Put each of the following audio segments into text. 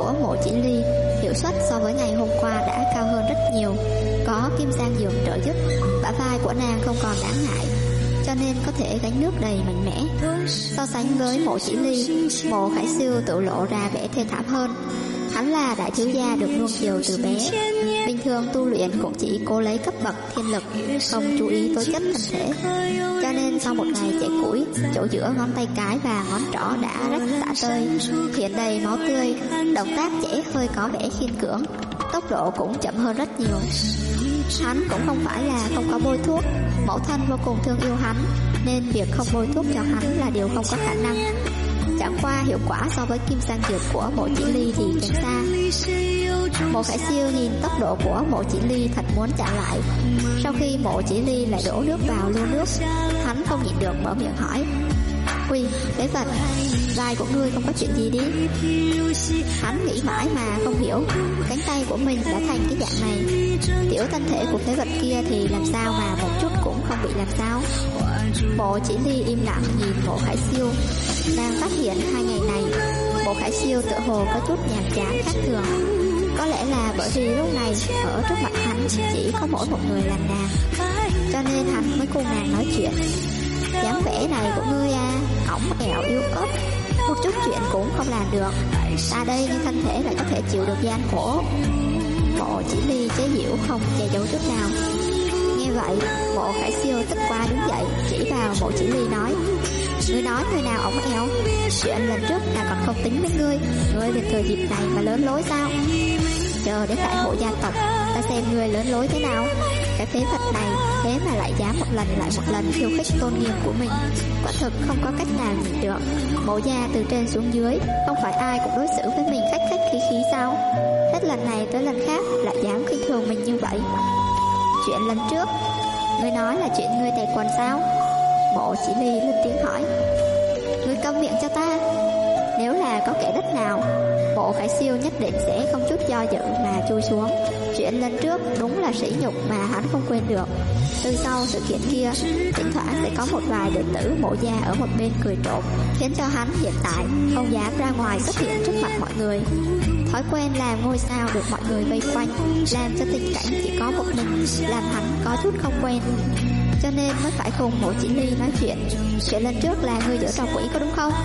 của Mộ Chỉ Ly hiệu suất so với ngày hôm qua đã cao hơn rất nhiều. Có Kim Giang Dược trợ giúp, bả vai của nàng không còn đáng ngại, cho nên có thể gánh nước đầy mạnh mẽ. So sánh với Mộ Chỉ Ly, Mộ Khải Siêu tự lộ ra vẻ thê thảm hơn. Hắn là đại thiếu gia được nuông chiều từ bé, bình thường tu luyện cũng chỉ cố lấy cấp bậc thiên lực, không chú ý tố chất thân thể. Cho nên sau một ngày chạy củi, chỗ giữa ngón tay cái và ngón trỏ đã rách tả tơi, hiện đầy máu tươi, động tác chạy hơi có vẻ khiên cưỡng, tốc độ cũng chậm hơn rất nhiều. Hắn cũng không phải là không có bôi thuốc, mẫu thân vô cùng thương yêu hắn, nên việc không bôi thuốc cho hắn là điều không có khả năng. Chẳng qua hiệu quả so với Kim Giang Dược của Mộ Chỉ Ly thì kém xa. Mộ Khải Siêu nhìn tốc độ của Mộ Chỉ Ly thật muốn trả lại. Sau khi Mộ Chỉ Ly lại đổ nước vào lu nước, hắn không nhịn được mở miệng hỏi: "Ui, phế vật, vai của ngươi không có chuyện gì đi?" Hắn nghĩ mãi mà không hiểu, cánh tay của mình đã thành cái dạng này, tiểu thân thể của phế vật kia thì làm sao mà một chút cũng không bị làm sao. Mộ Chỉ Ly im lặng nhìn Mộ Khải Siêu. Nàng phát hiện 2 ngày này Mộ Khải Siêu tựa hồ có chút nhàm chán khác thường. Có lẽ là bởi vì lúc này ở trước mặt hắn chỉ có mỗi một người là nàng, cho nên hắn mới cùng nàng nói chuyện. Dáng vẻ này của ngươi à, ổng ẻo yếu ớt, một chút chuyện cũng không làm được. Ta đây nhưng thân thể lại có thể chịu được gian khổ. Mộ Chỉ Ly chế giễu không che giấu chút nào. Nghe vậy, Mộ Khải Siêu tức quá đứng dậy, chỉ vào Mộ Chỉ Ly nói: "Ngươi nói người nào ổng ẻo? Chuyện lần trước ta còn không tính với ngươi, ngươi về thời dịp này mà lớn lối sao? Chờ đến đại hội gia tộc, ta xem ngươi lớn lối thế nào." Cái phế vật này thế mà lại dám một lần lại một lần khiêu khích tôn nghiêm của mình, quả thực không có cách nào nhịn được. Mộ gia từ trên xuống dưới, không phải ai cũng đối xử với mình khách khách khí khí sao? Hết lần này tới lần khác lại dám khinh thường mình như vậy. Chuyện lần trước, ngươi nói là chuyện ngươi tè quần sao? Mộ Chỉ Ly lên tiếng hỏi. Ngươi câm miệng cho ta. Nếu là có kẻ đất nào, Mộ Khải Siêu nhất định sẽ không chút do dự mà chui xuống. Chuyện lần trước đúng là sỉ nhục mà hắn không quên được. Từ sau sự kiện kia, thỉnh thoảng sẽ có một vài đệ tử Mộ gia ở một bên cười trộm, khiến cho hắn hiện tại không dám ra ngoài xuất hiện trước mặt mọi người. Thói quen làm ngôi sao được mọi người vây quanh, làm cho tình cảnh chỉ có một mình, làm hắn có chút không quen, cho nên mới phải cùng Mộ Chỉ Ly nói chuyện. Chuyện lần trước là ngươi giở trò quỷ có đúng không?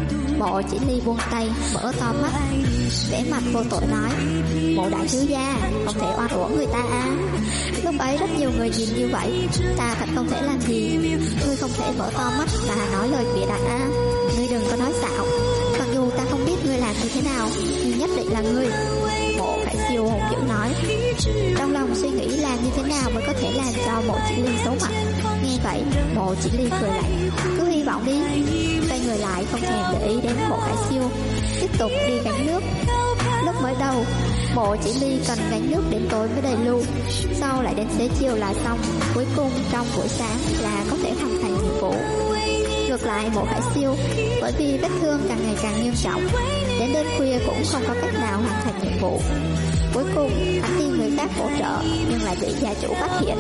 Mộ Chỉ Ly buông tay, mở to mắt, vẻ mặt vô tội nói: Mộ đại thiếu gia, không thể oan uổng người ta à. Lúc ấy rất nhiều người nhìn như vậy, ta thật không thể làm gì. Ngươi không thể mở to mắt mà nói lời bịa đặt à. Ngươi đừng có nói xạo, mặc dù ta không biết ngươi làm như thế nào, nhưng nhất định là ngươi. Mộ Khải Siêu hùng dữ nói, trong lòng suy nghĩ làm như thế nào mới có thể làm cho Mộ Chỉ Ly xấu mặt. Nghe vậy, Mộ Chỉ Ly cười lạnh, cứ hy vọng đi. Xoay người lại không thèm để ý đến Mộ Khải Siêu, tiếp tục đi gánh nước. Lúc mới đầu, Mộ Chỉ Ly cần gánh nước đến tối mới đầy lu, sau lại đến xế chiều là xong, cuối cùng trong buổi sáng là có thể hoàn thành nhiệm vụ. Ngược lại Mộ Khải Siêu, bởi vì vết thương càng ngày càng nghiêm trọng, đến đêm khuya cũng không có cách nào hoàn thành nhiệm vụ. Cuối cùng hắn tìm người khác hỗ trợ nhưng lại bị gia chủ phát hiện,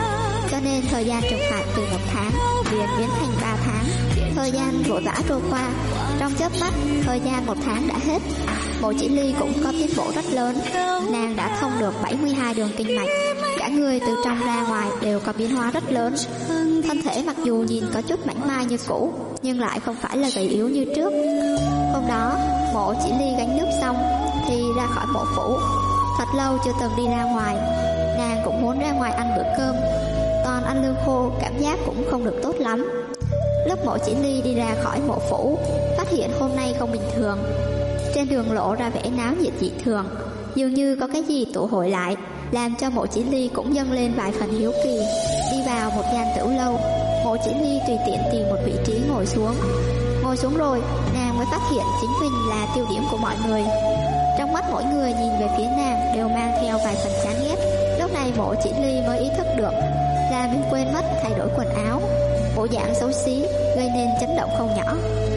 cho nên thời gian trừng phạt từ 1 tháng liền biến thành 3 tháng. Thời gian vội vã trôi qua, trong chớp mắt thời gian 1 tháng đã hết. Mộ Chỉ Ly cũng có tiến bộ rất lớn, nàng đã thông được 72 đường kinh mạch, cả người từ trong ra ngoài đều có biến hóa rất lớn. Thân thể mặc dù nhìn có chút mảnh mai như cũ, nhưng lại không phải là gầy yếu như trước. Hôm đó Mộ Chỉ Ly gánh nước xong thì ra khỏi mộ phủ. Thật lâu chưa từng đi ra ngoài, nàng cũng muốn ra ngoài ăn bữa cơm, toàn ăn lương khô, cảm giác cũng không được tốt lắm. Lúc Mộ Chỉ Ly đi ra khỏi mộ phủ, phát hiện hôm nay không bình thường. Trên đường lộ ra vẻ náo nhiệt dị thường, dường như có cái gì tụ hội lại, làm cho Mộ Chỉ Ly cũng dâng lên vài phần hiếu kỳ. Đi vào một gian tiểu lâu, Mộ Chỉ Ly tùy tiện tìm một vị trí ngồi xuống. Ngồi xuống rồi, nàng mới phát hiện chính mình là tiêu điểm của mọi người. Trong mắt mỗi người nhìn về phía nàng đều mang theo vài phần chán ghét. Lúc này Mộ Chỉ Ly mới ý thức được là mình quên mất thay đổi quần áo, bộ dạng xấu xí gây nên chấn động không nhỏ.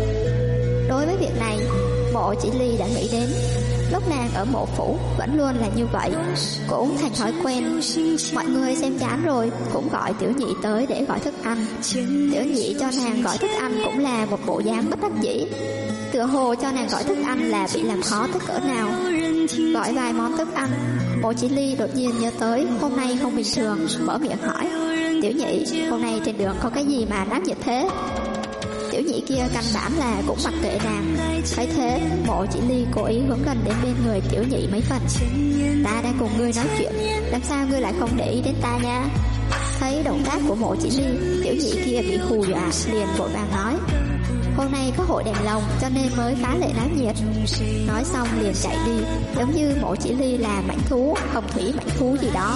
Đối với việc này, Mộ Chỉ Ly đã nghĩ đến. Lúc nàng ở mộ phủ vẫn luôn là như vậy, cũng thành thói quen. Mọi người xem chán rồi cũng gọi tiểu nhị tới để gọi thức ăn. Tiểu nhị cho nàng gọi thức ăn cũng là một bộ dáng bất đắc dĩ. Tựa hồ cho nàng gọi thức ăn là bị làm khó tới cỡ nào. Gọi vài món thức ăn, Mộ Chỉ Ly đột nhiên nhớ tới hôm nay không bình thường, mở miệng hỏi: Tiểu nhị, hôm nay trên đường có cái gì mà náo nhiệt thế? Tiểu nhị kia căn bản là cũng mặc kệ nàng. Thấy thế, Mộ Chỉ Ly cố ý hướng gần đến bên người tiểu nhị mấy phần. Ta đang cùng ngươi nói chuyện, làm sao ngươi lại không để ý đến ta nha? Thấy động tác của Mộ Chỉ Ly, tiểu nhị kia bị hù dọa, liền vội vàng nói: Hôm nay có hội đèn lồng cho nên mới phá lệ náo nhiệt. Nói xong liền chạy đi, giống như Mộ Chỉ Ly là mãnh thú, hồng thủy mãnh thú gì đó.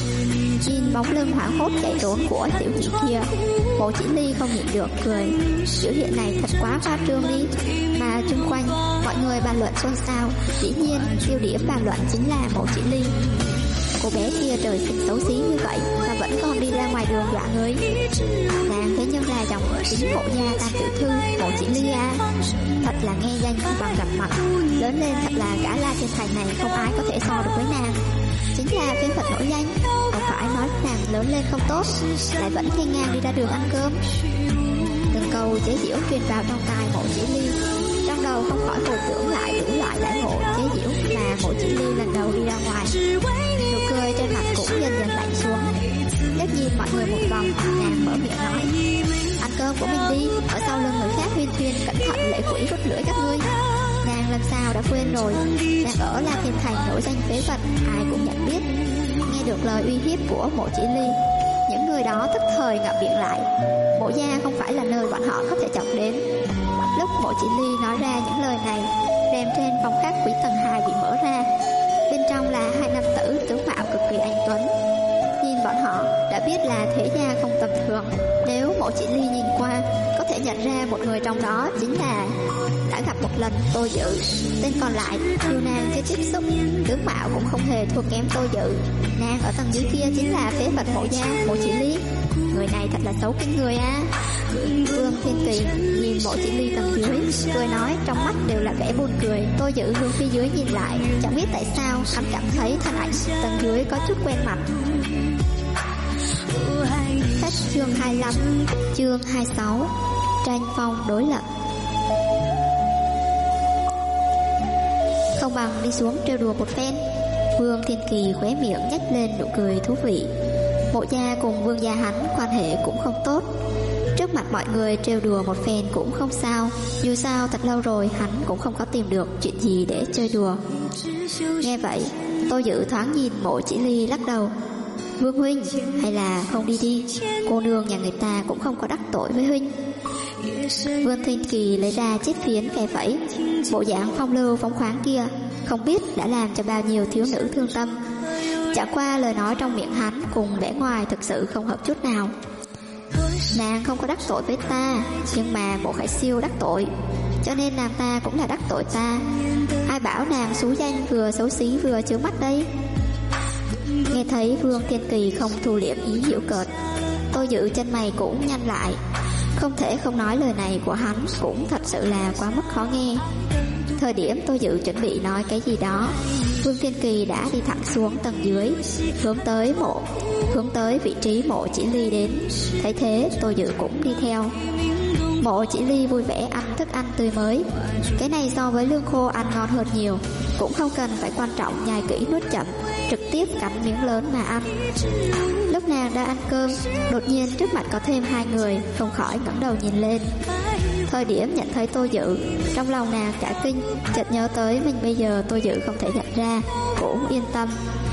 Nhìn bóng lưng hoảng hốt chạy trốn của tiểu nhị kia, Mộ Chỉ Ly không nhịn được cười. Biểu hiện này thật quá khoa trương đi. Mà chung quanh mọi người bàn luận xôn xao. Dĩ nhiên tiêu điểm bàn luận chính là Mộ Chỉ Ly. Cô bé kia trời sinh xấu xí như vậy mà vẫn còn đi ra ngoài đường dọa người. Nàng thế nhưng là dòng chính Mộ gia tam tiểu thư Mộ Chỉ Ly à. Thật là nghe danh không bằng gặp mặt. Lớn lên thật là cả La Thiên Thành này không ai có thể so được với nàng. Chính là phế vật nổi danh. Không phải nói nàng lớn lên không tốt, lại vẫn hiên ngang đi ra đường ăn cơm. Từng câu chế giễu truyền vào trong tai Mộ Chỉ Ly. Trong đầu không khỏi hồi tưởng lại đủ loại đãi ngộ chế giễu mà Mộ Chỉ Ly lần đầu đi ra ngoài. Nụ cười trên mặt cũng dần dần lạnh xuống. Liếc nhìn mọi người một vòng, nàng mở miệng nói: Ăn cơm của mình đi, ở sau lưng người khác huyên thuyên cẩn thận lễ quỷ rút lưỡi các ngươi. Nàng lần sau đã quên rồi, nàng ở La Thiên Thành nổi danh phế vật, ai cũng nhận biết. Nghe được lời uy hiếp của Mộ Chỉ Ly, những người đó tức thời ngậm miệng lại. Mộ gia không phải là nơi bọn họ có thể chọc đến. Lúc Mộ Chỉ Ly nói ra những lời này, rèm trên phòng khách quý tầng 2 bị mở ra. Bên trong là hai nam tử tướng mạo cực kỳ anh tuấn. Nhìn bọn họ đã biết là thế gia không tầm thường. Nếu Mộ Chỉ Ly nhìn qua, có thể nhận ra một người trong đó chính là đã gặp một lần Tô Dự. Tên còn lại dù nàng chưa tiếp xúc, tướng mạo cũng không hề thua kém Tô Dự. Nàng ở tầng dưới kia chính là phế vật Mộ gia Mộ Chỉ Ly. Người này thật là xấu kinh người à. Vương Thiên Kỳ nhìn Mộ Chỉ Ly tầng dưới, cười nói trong mắt đều là vẻ buồn cười. Tô Dự hướng phía dưới nhìn lại, chẳng biết tại sao hắn cảm thấy thân ảnh tầng dưới có chút quen mặt. Hết chương 25, chương 26, tranh phong đối lập. Không bằng đi xuống trêu đùa một phen. Vương Thiên Kỳ khóe miệng nhếch lên nụ cười thú vị. Mộ gia cùng vương gia hắn quan hệ cũng không tốt, trước mặt mọi người trêu đùa một phen cũng không sao. Dù sao thật lâu rồi hắn cũng không có tìm được chuyện gì để chơi đùa. Nghe vậy, Tô Dự thoáng nhìn Mộ Chỉ Ly lắc đầu: Vương huynh, hay là không đi đi, cô nương nhà người ta cũng không có đắc tội với huynh. Vương Thiên Kỳ lấy ra chiếc phiến khẽ vẫy, bộ dạng phong lưu phóng khoáng kia không biết đã làm cho bao nhiêu thiếu nữ thương tâm. Chẳng qua lời nói trong miệng hắn cùng vẻ ngoài thực sự không hợp chút nào. Nàng không có đắc tội với ta, nhưng mà Mộ Khải Siêu đắc tội, cho nên nàng ta cũng là đắc tội ta. Ai bảo nàng xú danh vừa xấu xí vừa chướng mắt đây. Nghe thấy Vương Thiên Kỳ không thu liễm ý giễu cợt, Tô Dự chân mày cũng nhăn lại. Không thể không nói lời này của hắn cũng thật sự là quá mức khó nghe. Thời điểm Tô Dự chuẩn bị nói cái gì đó, Vương Thiên Kỳ đã đi thẳng xuống tầng dưới, hướng tới vị trí Mộ Chỉ Ly đến. Thấy thế, Tô Dự cũng đi theo. Mộ Chỉ Ly vui vẻ ăn thức ăn tươi mới. Cái này so với lương khô ăn ngon hơn nhiều, cũng không cần phải quan trọng nhai kỹ nuốt chậm, trực tiếp cắn miếng lớn mà ăn. Lúc nàng đang ăn cơm, đột nhiên trước mặt có thêm hai người, không khỏi ngẩng đầu nhìn lên. Thời điểm nhận thấy Tô Dự, trong lòng nàng cả kinh, chợt nhớ tới mình bây giờ Tô Dự không thể nhận ra, cũng yên tâm.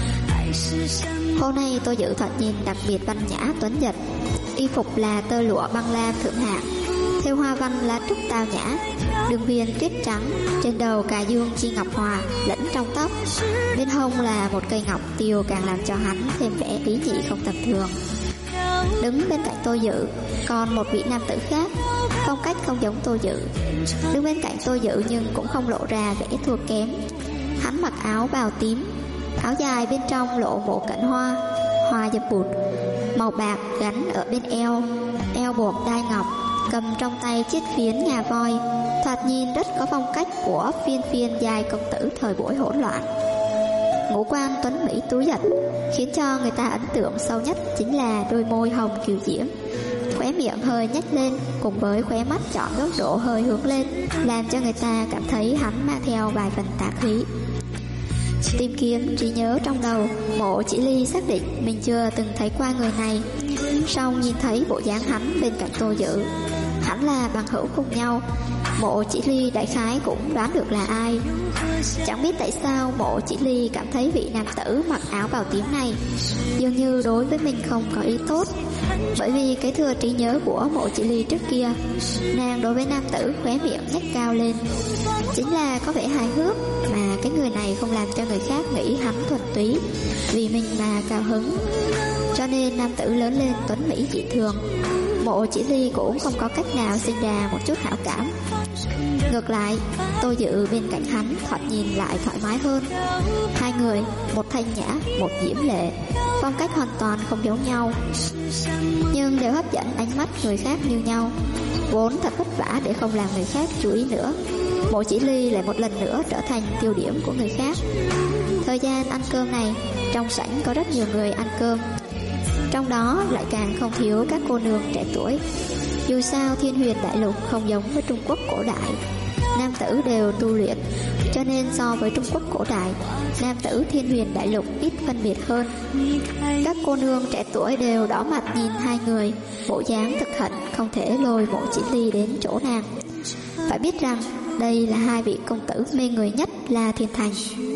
Hôm nay Tô Dự thoạt nhìn đặc biệt văn nhã tuấn giật, y phục là tơ lụa băng lam thượng hạng, theo hoa văn lá trúc tao nhã, đường viền tuyết trắng, trên đầu cà dương chi ngọc hòa lẫn trong tóc, bên hông là một cây ngọc tiêu càng làm cho hắn thêm vẻ ý nhị không tầm thường. Đứng bên cạnh Tô Dự còn một vị nam tử khác, phong cách không giống Tô Dự. Đứng bên cạnh Tô Dự nhưng cũng không lộ ra vẻ thua kém. Hắn mặc áo bào tím, áo dài bên trong lộ bộ cạnh hoa, hoa dập bụt, màu bạc gắn ở bên eo, eo buộc đai ngọc, cầm trong tay chiếc phiến ngà voi, thoạt nhìn rất có phong cách của phiên giai công tử thời buổi hỗn loạn. Ngũ quan tuấn mỹ tú giật, khiến cho người ta ấn tượng sâu nhất chính là đôi môi hồng kiều diễm, khóe miệng miệng hơi nhếch lên, cùng với khóe mắt chọn góc độ hơi hướng lên, làm cho người ta cảm thấy hắn mang theo vài phần tà khí. Tìm kiếm trí nhớ trong đầu, Mộ Chỉ Ly xác định mình chưa từng thấy qua người này. Song nhìn thấy bộ dáng hắn bên cạnh Tô Dữ, hẳn là bằng hữu cùng nhau. Mộ Chỉ Ly đại khái cũng đoán được là ai. Chẳng biết tại sao Mộ Chỉ Ly cảm thấy vị nam tử mặc áo bào tím này dường như đối với mình không có ý tốt. Bởi vì cái thừa trí nhớ của Mộ Chỉ Ly trước kia, nàng đối với nam tử khóe miệng nhếch cao lên, chính là có vẻ hài hước, mà cái người này không làm cho người khác nghĩ hắn thuần túy vì mình mà cao hứng. Cho nên nam tử lớn lên tuấn mỹ dị thường, Mộ Chỉ Ly cũng không có cách nào sinh ra một chút hảo cảm. Ngược lại, Tô Dự bên cạnh hắn thoạt nhìn lại thoải mái hơn. Hai người, một thanh nhã, một diễm lệ, phong cách hoàn toàn không giống nhau, nhưng đều hấp dẫn ánh mắt người khác như nhau. Vốn thật vất vả để không làm người khác chú ý nữa, Mộ Chỉ Ly lại một lần nữa trở thành tiêu điểm của người khác. Thời gian ăn cơm này, trong sảnh có rất nhiều người ăn cơm, trong đó lại càng không thiếu các cô nương trẻ tuổi. Dù sao Thiên Huyền Đại Lục không giống với Trung Quốc cổ đại, nam tử đều tu luyện, cho nên so với Trung Quốc cổ đại, nam tử Thiên Huyền Đại Lục ít phân biệt hơn. Các cô nương trẻ tuổi đều đỏ mặt nhìn hai người, bộ dáng thực hận không thể lôi Mộ Chỉ Ly đến chỗ nàng. Phải biết rằng đây là hai vị công tử mê người nhất La Thiên Thành.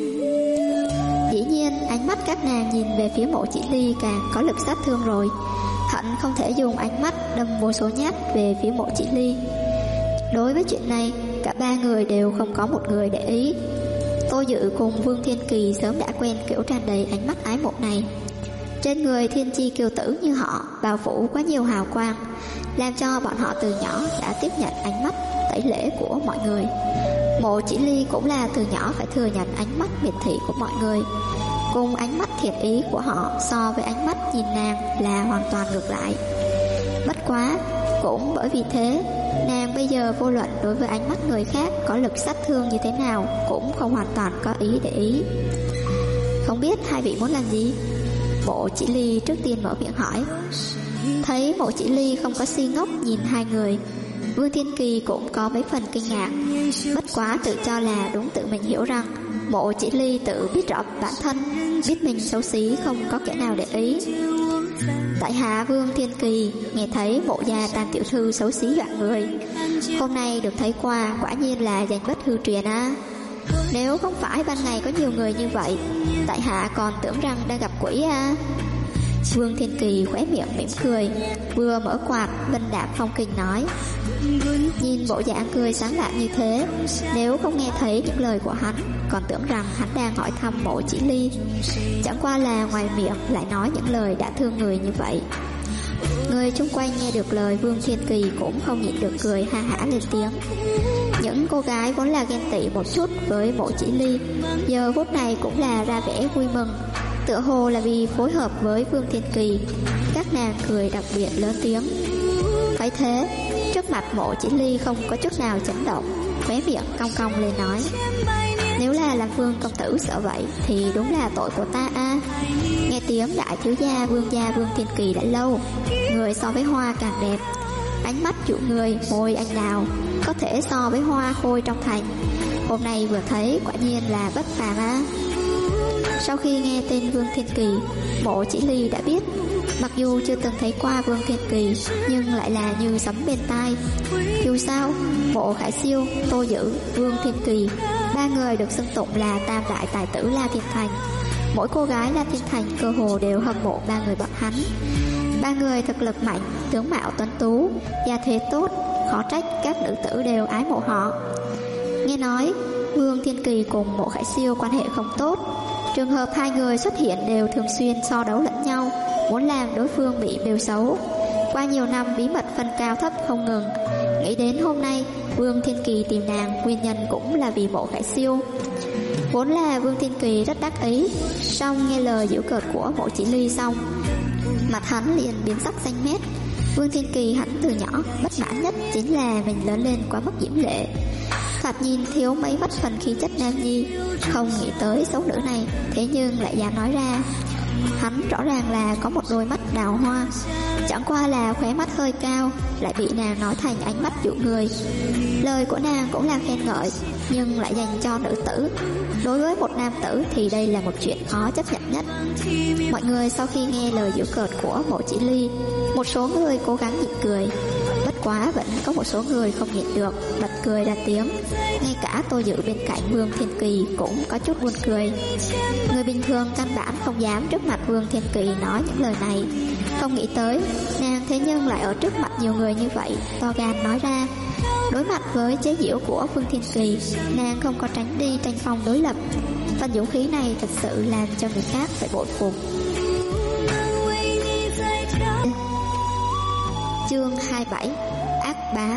Dĩ nhiên ánh mắt các nàng nhìn về phía Mộ Chỉ Ly càng có lực sát thương rồi, hận không thể dùng ánh mắt đâm vô số nhát về phía Mộ Chỉ Ly. Đối với chuyện này, cả ba người đều không có một người để ý. Tô Dự cùng Vương Thiên Kỳ sớm đã quen kiểu tràn đầy ánh mắt ái mộ này. Trên người thiên chi kiều tử như họ bao phủ quá nhiều hào quang, làm cho bọn họ từ nhỏ đã tiếp nhận ánh mắt tẩy lễ của mọi người. Mộ Chỉ Ly cũng là từ nhỏ phải thừa nhận ánh mắt miệt thị của mọi người, cùng ánh mắt thiện ý của họ so với ánh mắt nhìn nàng là hoàn toàn ngược lại. Bất quá, cũng bởi vì thế, nàng bây giờ vô luận đối với ánh mắt người khác có lực sát thương như thế nào cũng không hoàn toàn có ý để ý. Không biết hai vị muốn làm gì? Mộ Chỉ Ly trước tiên mở miệng hỏi. Thấy Mộ Chỉ Ly không có si ngốc nhìn hai người, Vương Thiên Kỳ cũng có mấy phần kinh ngạc, bất quá tự cho là đúng tự mình hiểu rằng Mộ Chỉ Ly tự biết rõ bản thân, biết mình xấu xí không có kẻ nào để ý. Tại hạ Vương Thiên Kỳ nghe thấy Mộ gia Tam tiểu thư xấu xí dọa người, hôm nay được thấy qua quả nhiên là danh bất hư truyền á. Nếu không phải ban ngày có nhiều người như vậy, tại hạ còn tưởng rằng đang gặp quỷ à. Vương Thiên Kỳ khóe miệng mỉm cười, vừa mở quạt vân đạm phong kinh nói. Nhìn bộ dạng cười sáng lạ như thế, nếu không nghe thấy những lời của hắn, còn tưởng rằng hắn đang hỏi thăm Mộ Chỉ Ly. Chẳng qua là ngoài miệng lại nói những lời đã thương người như vậy. Người chung quanh nghe được lời Vương Thiên Kỳ cũng không nhịn được cười ha hả lên tiếng. Những cô gái vốn là ghen tị một chút với Mộ Chỉ Ly, giờ phút này cũng là ra vẻ vui mừng, tựa hồ là vì phối hợp với Vương Thiên Kỳ. Các nàng cười đặc biệt lớn tiếng. Phải thế, trước mặt Mộ Chỉ Ly không có chút nào chấn động, khóe miệng cong cong lên nói. Nếu là làm Vương công tử sợ vậy thì đúng là tội của ta a. Nghe tiếng đại thiếu gia Vương Thiên Kỳ đã lâu, người so với hoa càng đẹp, ánh mắt dụ người, môi anh đào có thể so với hoa khôi trong thành. Hôm nay vừa thấy quả nhiên là bất phàm á. Sau khi nghe tên Vương Thiên Kỳ, Mộ Chỉ Ly đã biết, mặc dù chưa từng thấy qua Vương Thiên Kỳ nhưng lại là như sấm bên tai. Dù sao, Mộ Khải Siêu, Tô Dữ, Vương Thiên Kỳ, ba người được xưng tụng là tam đại tài tử La Thiên Thành. Mỗi cô gái La Thiên Thành cơ hồ đều hâm mộ ba người bọn hắn. Ba người thực lực mạnh, tướng mạo tuấn tú, gia thế tốt, khó trách các nữ tử đều ái mộ họ. Nghe nói Vương Thiên Kỳ cùng Mộ Khải Siêu quan hệ không tốt, trường hợp hai người xuất hiện đều thường xuyên so đấu lẫn nhau, muốn làm đối phương bị bêu xấu. Qua nhiều năm bí mật phân cao thấp không ngừng, nghĩ đến hôm nay Vương Thiên Kỳ tìm nàng, nguyên nhân cũng là vì Mộ Khải Siêu. Vốn là Vương Thiên Kỳ rất đắc ý, song nghe lời giễu cợt của Mộ Chỉ Ly xong, mặt hắn liền biến sắc xanh mét. Vương Thiên Kỳ hắn từ nhỏ bất mãn nhất chính là mình lớn lên quá mức diễm lệ, thoạt nhìn thiếu mấy vắt phần khí chất nam nhi. Không nghĩ tới xấu nữ này thế nhưng lại dám nói ra. Hắn rõ ràng là có một đôi mắt đào hoa, Chẳng qua là khóe mắt hơi cao, lại bị nàng nói thành ánh mắt dụ người. Lời của nàng cũng là khen ngợi, nhưng lại dành cho nữ tử. Đối với một nam tử thì đây là một chuyện khó chấp nhận nhất. Mọi người sau khi nghe lời giễu cợt của Mộ Chỉ Ly, một số người cố gắng nhịn cười, bất quá vẫn có một số người không nhịn được, bật cười ra tiếng. Ngay cả Tô Dự bên cạnh Vương Thiên Kỳ cũng có chút buồn cười. Người bình thường căn bản không dám trước mặt Vương Thiên Kỳ nói những lời này. Không nghĩ tới nàng thế nhưng lại ở trước mặt nhiều người như vậy to gan nói ra. Đối mặt với chế giễu của Vương Thiên Kỳ, nàng không có tránh đi tranh phong đối lập. Phần dũng khí này thật sự làm cho người khác phải bội phục. Chương 27 Ác Bá.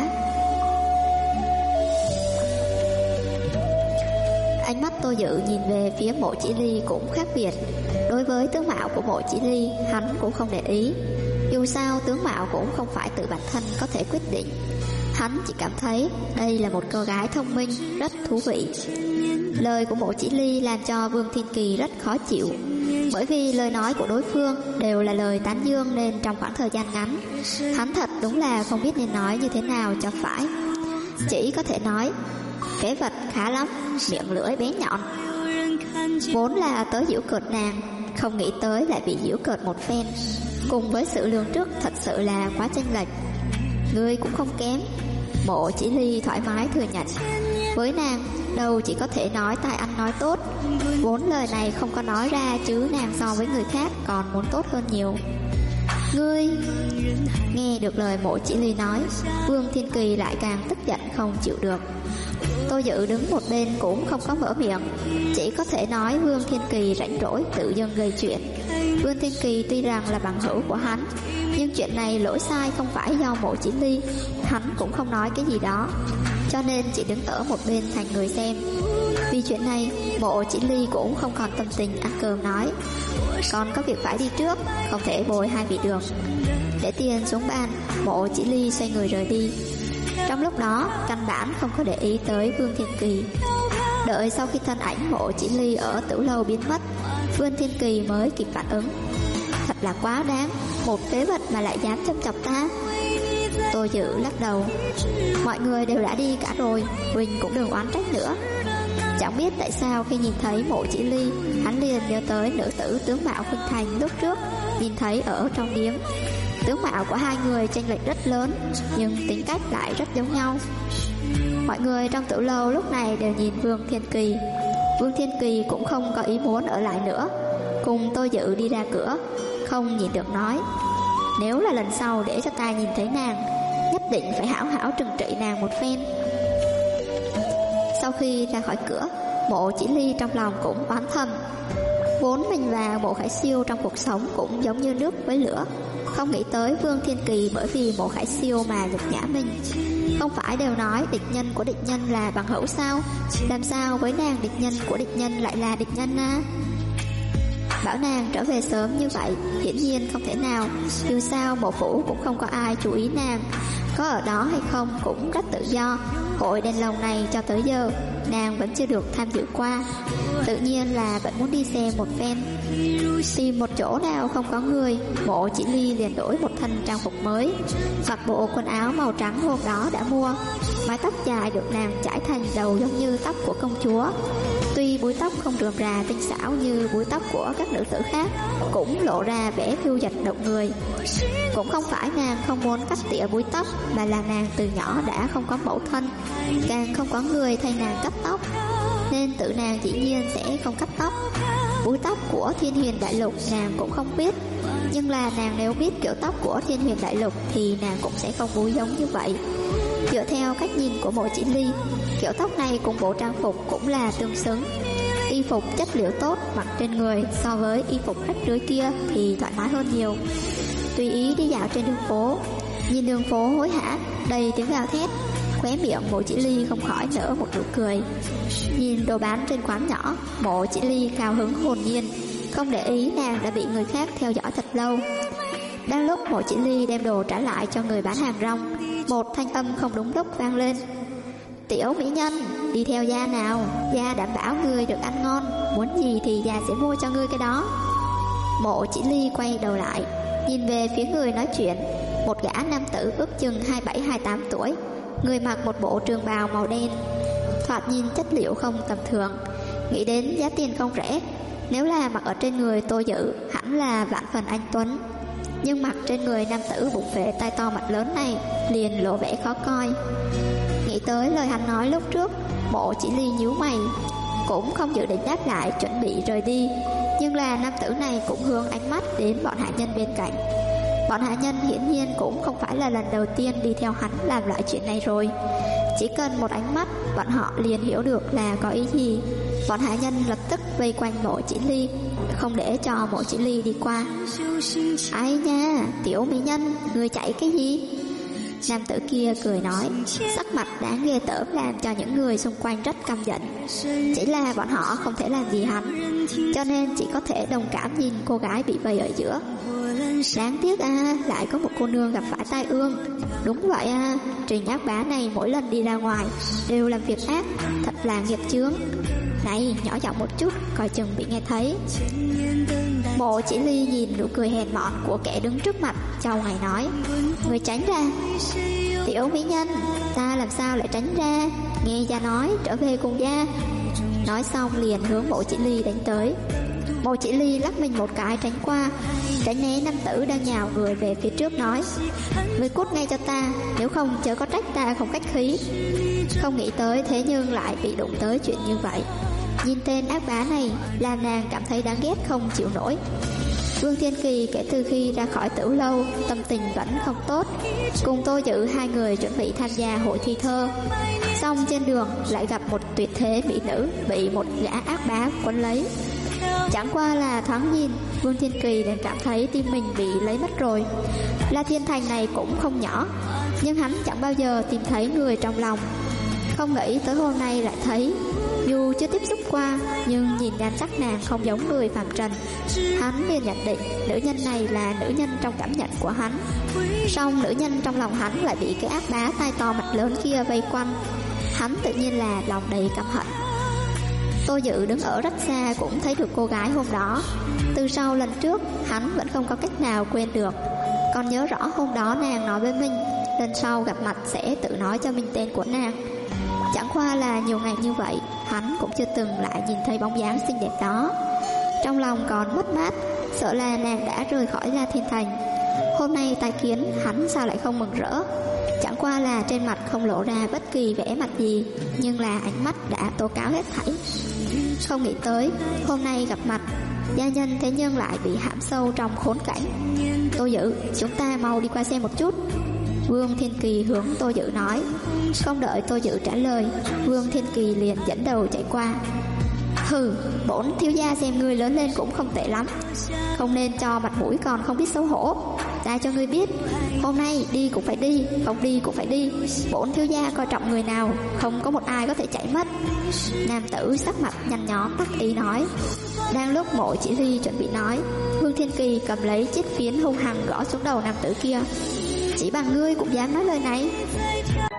Ánh mắt Tô Dự nhìn về phía Mộ Chỉ Ly cũng khác biệt. Đối với tướng mạo của Mộ Chỉ Ly, hắn cũng không để ý. Dù sao tướng mạo cũng không phải tự bản thân có thể quyết định. Hắn chỉ cảm thấy đây là một cô gái thông minh, rất thú vị. Lời của Mộ Chỉ Ly làm cho Vương Thiên Kỳ rất khó chịu, bởi vì lời nói của đối phương đều là lời tán dương, nên trong khoảng thời gian ngắn, hắn thật đúng là không biết nên nói như thế nào cho phải. Chỉ có thể nói, phế vật khá lắm, miệng lưỡi bé nhọn. Vốn là tới giễu cợt nàng, không nghĩ tới lại bị giễu cợt một phen. Cùng với sự lường trước thật sự là quá chênh lệch. Ngươi cũng không kém. Mộ Chỉ Ly thoải mái thừa nhận. Với nàng, đâu chỉ có thể nói tài ăn nói tốt. Vốn lời này không có nói ra, chứ nàng so với người khác còn muốn tốt hơn nhiều. Ngươi... Nghe được lời Mộ Chỉ Ly nói, Vương Thiên Kỳ lại càng tức giận không chịu được. Tô Dự đứng một bên cũng không có mở miệng, chỉ có thể nói Vương Thiên Kỳ rảnh rỗi tự dưng gây chuyện. Vương Thiên Kỳ tuy rằng là bằng hữu của hắn, nhưng chuyện này lỗi sai không phải do Mộ Chỉ Ly, hắn cũng không nói cái gì đó, cho nên chỉ đứng ở một bên thành người xem. Vì chuyện này, Mộ Chỉ Ly cũng không còn tâm tình ăn cơm, nói: còn có việc phải đi trước, không thể bồi hai vị được. Để tiền xuống bàn, Mộ Chỉ Ly xoay người rời đi. Trong lúc đó, căn bản không có để ý tới Vương Thiên Kỳ. Đợi sau khi thân ảnh Mộ Chỉ Ly ở tử lâu biến mất, Vương Thiên Kỳ mới kịp phản ứng. Thật là quá đáng, một phế vật mà lại dám châm chọc ta. Tô Dự lắc đầu. Mọi người đều đã đi cả rồi, Huỳnh cũng đừng oán trách nữa. Chẳng biết tại sao khi nhìn thấy Mộ Chỉ Ly, hắn liền nhớ tới nữ tử tướng mạo khuynh thành lúc trước nhìn thấy ở trong điếm. Tướng mạo của hai người chênh lệch rất lớn, nhưng tính cách lại rất giống nhau. Mọi người trong tử lâu lúc này đều nhìn Vương Thiên Kỳ. Vương Thiên Kỳ cũng không có ý muốn ở lại nữa, cùng Tô Dự đi ra cửa, không nhịn được nói: nếu là lần sau để cho ta nhìn thấy nàng, nhất định phải hảo hảo trừng trị nàng một phen. Sau khi ra khỏi cửa, Mộ Chỉ Ly trong lòng cũng oán thầm. Vốn mình và Mộ Khải Siêu trong cuộc sống cũng giống như nước với lửa, không nghĩ tới Vương Thiên Kỳ bởi vì Mộ Khải Siêu mà nhục nhã mình. Không phải đều nói địch nhân của địch nhân là bằng hữu sao? Làm sao với nàng địch nhân của địch nhân lại là địch nhân à? Bảo nàng trở về sớm như vậy hiển nhiên không thể nào. Dù sao Mộ phủ cũng không có ai chú ý nàng, có ở đó hay không cũng rất tự do. Hội đèn lồng này cho tới giờ nàng vẫn chưa được tham dự qua, tự nhiên là vẫn muốn đi xem một phen. Tìm một chỗ nào không có người, Mộ Chỉ Ly liền đổi một thân trang phục mới, mặc bộ quần áo màu trắng hôm đó đã mua. Mái tóc dài được nàng chải thành đầu giống như tóc của công chúa. Tuy búi tóc không rườm rà tinh xảo như búi tóc của các nữ tử khác, cũng lộ ra vẻ phiêu dật động người. Cũng không phải nàng không muốn cắt tỉa búi tóc, mà là nàng từ nhỏ đã không có mẫu thân, càng không có người thay nàng cắt tóc, nên tự nàng dĩ nhiên sẽ không cắt tóc. Búi tóc của Thiên Huyền Đại Lục nàng cũng không biết, nhưng là nàng nếu biết kiểu tóc của Thiên Huyền Đại Lục thì nàng cũng sẽ không búi giống như vậy. Dựa theo cách nhìn của Mộ Chỉ Ly, kiểu tóc này cùng bộ trang phục cũng là tương xứng. Y phục chất liệu tốt mặc trên người so với y phục rách rưới kia thì thoải mái hơn nhiều. Tùy ý đi dạo trên đường phố, nhìn đường phố hối hả đầy tiếng gào thét, khóe miệng Mộ Chỉ Ly không khỏi nở một nụ cười. Nhìn đồ bán trên quán nhỏ, Mộ Chỉ Ly cao hứng hồn nhiên, không để ý nàng đã bị người khác theo dõi thật lâu. Đang lúc Mộ Chỉ Ly đem đồ trả lại cho người bán hàng rong, một thanh âm không đúng lúc vang lên: tiểu mỹ nhân, đi theo gia nào, gia đảm bảo ngươi được ăn ngon, muốn gì thì gia sẽ mua cho ngươi cái đó. Mộ Chỉ Ly quay đầu lại, nhìn về phía người nói chuyện, một gã nam tử ước chừng 27-28 tuổi, người mặc một bộ trường bào màu đen, thoạt nhìn chất liệu không tầm thường. Nghĩ đến giá tiền không rẻ, nếu là mặc ở trên người Tô Dữ hẳn là vạn phần anh tuấn, nhưng mặc trên người nam tử bụng phệ tai to mặt lớn này liền lộ vẻ khó coi. Nghĩ tới lời hắn nói lúc trước, Mộ Chỉ Ly nhíu mày, cũng không dự định đáp lại, chuẩn bị rời đi. Nhưng là nam tử này cũng hướng ánh mắt đến bọn hạ nhân bên cạnh. Bọn hạ nhân hiển nhiên cũng không phải là lần đầu tiên đi theo hắn làm loại chuyện này rồi. Chỉ cần một ánh mắt, bọn họ liền hiểu được là có ý gì. Bọn hạ nhân lập tức vây quanh Mộ Chỉ Ly, không để cho Mộ Chỉ Ly đi qua. Ai nha, tiểu mỹ nhân, người chạy cái gì? Nam tử kia cười nói, sắc mặt đáng ghê tởm làm cho những người xung quanh rất căm giận. Chỉ là bọn họ không thể làm gì hắn, cho nên chỉ có thể đồng cảm nhìn cô gái bị vây ở giữa. Đáng tiếc lại có một cô nương gặp phải tai ương. Đúng vậy Trình ác bá này mỗi lần đi ra ngoài đều làm việc ác, thật là nghiệp chướng. Này, nhỏ giọng một chút, coi chừng bị nghe thấy. Mộ Chỉ Ly nhìn nụ cười hèn mọn của kẻ đứng trước mặt, chau mày nói, người tránh ra. Tiểu mỹ nhân, ta làm sao lại tránh ra? Nghe gia nói, trở về cùng gia. Nói xong liền hướng Mộ Chỉ Ly đánh tới. Mộ Chỉ Ly lắc mình một cái tránh qua, tránh né nam tử đang nhào người về phía trước, nói, người cút ngay cho ta, nếu không chớ có trách ta không khách khí. Không nghĩ tới thế nhưng lại bị đụng tới chuyện như vậy. Nhìn tên ác bá này làm nàng cảm thấy đáng ghét không chịu nổi. Vương Thiên Kỳ kể từ khi ra khỏi Tửu Lâu, tâm tình vẫn không tốt. Cùng Tô Dữ hai người chuẩn bị tham gia hội thi thơ, xong trên đường lại gặp một tuyệt thế mỹ nữ bị một gã ác bá quấn lấy. Chẳng qua là thoáng nhìn, Vương Thiên Kỳ liền cảm thấy tim mình bị lấy mất rồi. La Thiên Thành này cũng không nhỏ, nhưng hắn chẳng bao giờ tìm thấy người trong lòng. Không nghĩ tới hôm nay lại thấy. Dù chưa tiếp xúc qua, nhưng nhìn nhan sắc nàng không giống người phàm trần, hắn liền nhận định nữ nhân này là nữ nhân trong cảm nhận của hắn. Song nữ nhân trong lòng hắn lại bị cái ác bá tai to mặt lớn kia vây quanh, hắn tự nhiên là lòng đầy căm hận. Tô Dữ đứng ở rất xa cũng thấy được cô gái hôm đó. Từ sau lần trước, hắn vẫn không có cách nào quên được. Còn nhớ rõ hôm đó nàng nói với mình, lần sau gặp mặt sẽ tự nói cho mình tên của nàng. Chẳng qua là nhiều ngày như vậy, hắn cũng chưa từng lại nhìn thấy bóng dáng xinh đẹp đó. Trong lòng còn mất mát, sợ là nàng đã rời khỏi La Thiên Thành. Hôm nay tái kiến, hắn sao lại không mừng rỡ? Chẳng qua là trên mặt không lộ ra bất kỳ vẻ mặt gì, nhưng là ánh mắt đã tố cáo hết thảy. Không nghĩ tới, hôm nay gặp mặt, gia nhân thế nhưng lại bị hãm sâu trong khốn cảnh. Tô Dữ, chúng ta mau đi qua xem một chút. Vương Thiên Kỳ hướng Tô Dữ nói. Không đợi Tô Dữ trả lời, Vương Thiên Kỳ liền dẫn đầu chạy qua. Hừ, bổn thiếu gia xem ngươi lớn lên cũng không tệ lắm, không nên cho mặt mũi còn không biết xấu hổ. Ta cho ngươi biết, hôm nay đi cũng phải đi, không đi cũng phải đi. Bổn thiếu gia coi trọng người nào, không có một ai có thể chạy mất. Nam tử sắc mặt nhăn nhó đắc ý nói. Đang lúc Mộ Chỉ Ly chuẩn bị nói, Vương Thiên Kỳ cầm lấy chiếc phiến hung hăng gõ xuống đầu nam tử kia. Chỉ bằng ngươi cũng dám nói lời này?